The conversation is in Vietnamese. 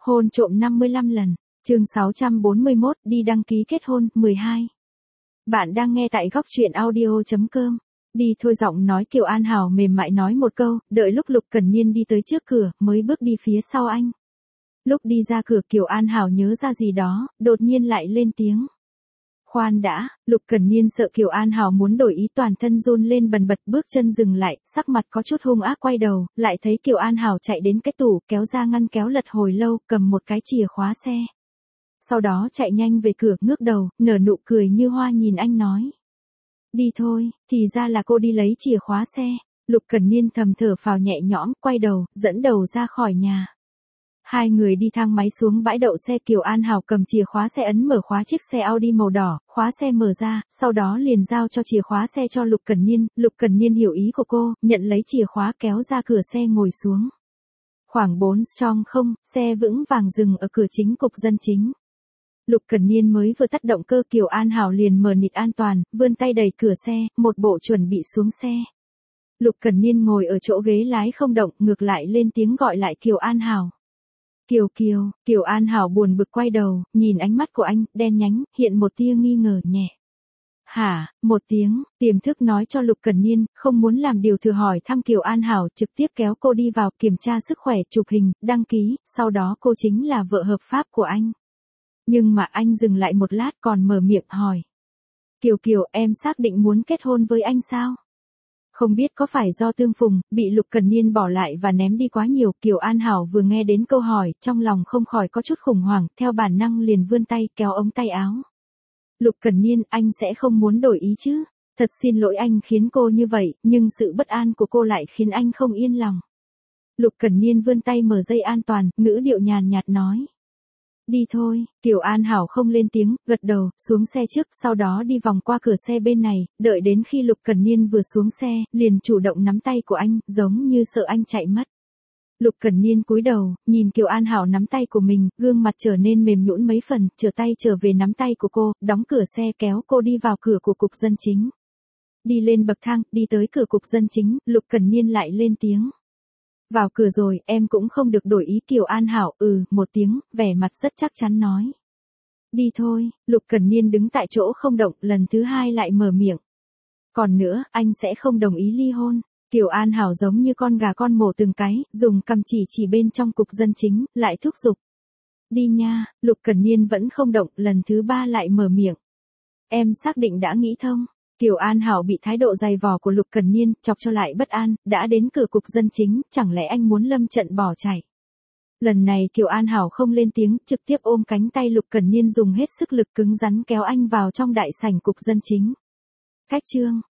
Hôn trộm 55 lần. Chương 641, đi đăng ký kết hôn, 12. Bạn đang nghe tại góc truyện audio.com. Đi thôi, giọng nói Kiều An Hảo mềm mại nói một câu, đợi lúc Lục Cẩn Niên đi tới trước cửa, mới bước đi phía sau anh. Lúc đi ra cửa Kiều An Hảo nhớ ra gì đó, đột nhiên lại lên tiếng. Khoan đã, Lục Cẩn Niên sợ Kiều An Hảo muốn đổi ý, toàn thân run lên bần bật, bước chân dừng lại, sắc mặt có chút hung ác, quay đầu, lại thấy Kiều An Hảo chạy đến cái tủ, kéo ra ngăn kéo lật hồi lâu, cầm một cái chìa khóa xe. Sau đó chạy nhanh về cửa, ngước đầu, nở nụ cười như hoa nhìn anh nói. Đi thôi, thì ra là cô đi lấy chìa khóa xe. Lục Cẩn Niên thầm thở phào nhẹ nhõm, quay đầu, dẫn đầu ra khỏi nhà. Hai người đi thang máy xuống bãi đậu xe, Kiều An Hảo cầm chìa khóa xe ấn mở khóa chiếc xe Audi màu đỏ, khóa xe mở ra, sau đó liền giao cho chìa khóa xe cho Lục Cẩn Niên. Lục Cẩn Niên hiểu ý của cô, nhận lấy chìa khóa kéo ra cửa xe ngồi xuống. Khoảng 4 trong không, xe vững vàng dừng ở cửa chính cục dân chính. Lục Cẩn Niên mới vừa tắt động cơ, Kiều An Hảo liền mở nịt an toàn, vươn tay đẩy cửa xe, một bộ chuẩn bị xuống xe. Lục Cẩn Niên ngồi ở chỗ ghế lái không động, ngược lại lên tiếng gọi lại Kiều An Hảo. Kiều An Hảo buồn bực quay đầu, nhìn ánh mắt của anh, đen nhánh, hiện một tia nghi ngờ nhẹ. Hả, một tiếng, tiềm thức nói cho Lục Cẩn Niên, không muốn làm điều thừa hỏi thăm Kiều An Hảo, trực tiếp kéo cô đi vào, kiểm tra sức khỏe, chụp hình, đăng ký, sau đó cô chính là vợ hợp pháp của anh. Nhưng mà anh dừng lại một lát còn mở miệng hỏi. Kiều, em xác định muốn kết hôn với anh sao? Không biết có phải do tương phùng, bị Lục Cẩn Niên bỏ lại và ném đi quá nhiều, Kiều An Hảo vừa nghe đến câu hỏi, trong lòng không khỏi có chút khủng hoảng, theo bản năng liền vươn tay, kéo ống tay áo. Lục Cẩn Niên, anh sẽ không muốn đổi ý chứ? Thật xin lỗi anh khiến cô như vậy, nhưng sự bất an của cô lại khiến anh không yên lòng. Lục Cẩn Niên vươn tay mở dây an toàn, ngữ điệu nhàn nhạt nói. Đi thôi, Kiều An Hảo không lên tiếng, gật đầu, xuống xe trước, sau đó đi vòng qua cửa xe bên này, đợi đến khi Lục Cẩn Niên vừa xuống xe, liền chủ động nắm tay của anh, giống như sợ anh chạy mất. Lục Cẩn Niên cúi đầu, nhìn Kiều An Hảo nắm tay của mình, gương mặt trở nên mềm nhũn mấy phần, trở tay trở về nắm tay của cô, đóng cửa xe kéo cô đi vào cửa của cục dân chính. Đi lên bậc thang, đi tới cửa cục dân chính, Lục Cẩn Niên lại lên tiếng. Vào cửa rồi, em cũng không được đổi ý, Kiều An Hảo, một tiếng, vẻ mặt rất chắc chắn nói. Đi thôi, Lục Cẩn Niên đứng tại chỗ không động, lần thứ hai lại mở miệng. Còn nữa, anh sẽ không đồng ý ly hôn. Kiều An Hảo giống như con gà con mổ từng cái, dùng cằm chỉ bên trong cục dân chính, lại thúc giục. Đi nha, Lục Cẩn Niên vẫn không động, lần thứ ba lại mở miệng. Em xác định đã nghĩ thông. Kiều An Hảo bị thái độ dày vò của Lục Cẩn Niên chọc cho lại bất an, đã đến cửa cục dân chính, chẳng lẽ anh muốn lâm trận bỏ chạy. Lần này Kiều An Hảo không lên tiếng, trực tiếp ôm cánh tay Lục Cẩn Niên, dùng hết sức lực cứng rắn kéo anh vào trong đại sảnh cục dân chính. Cách chương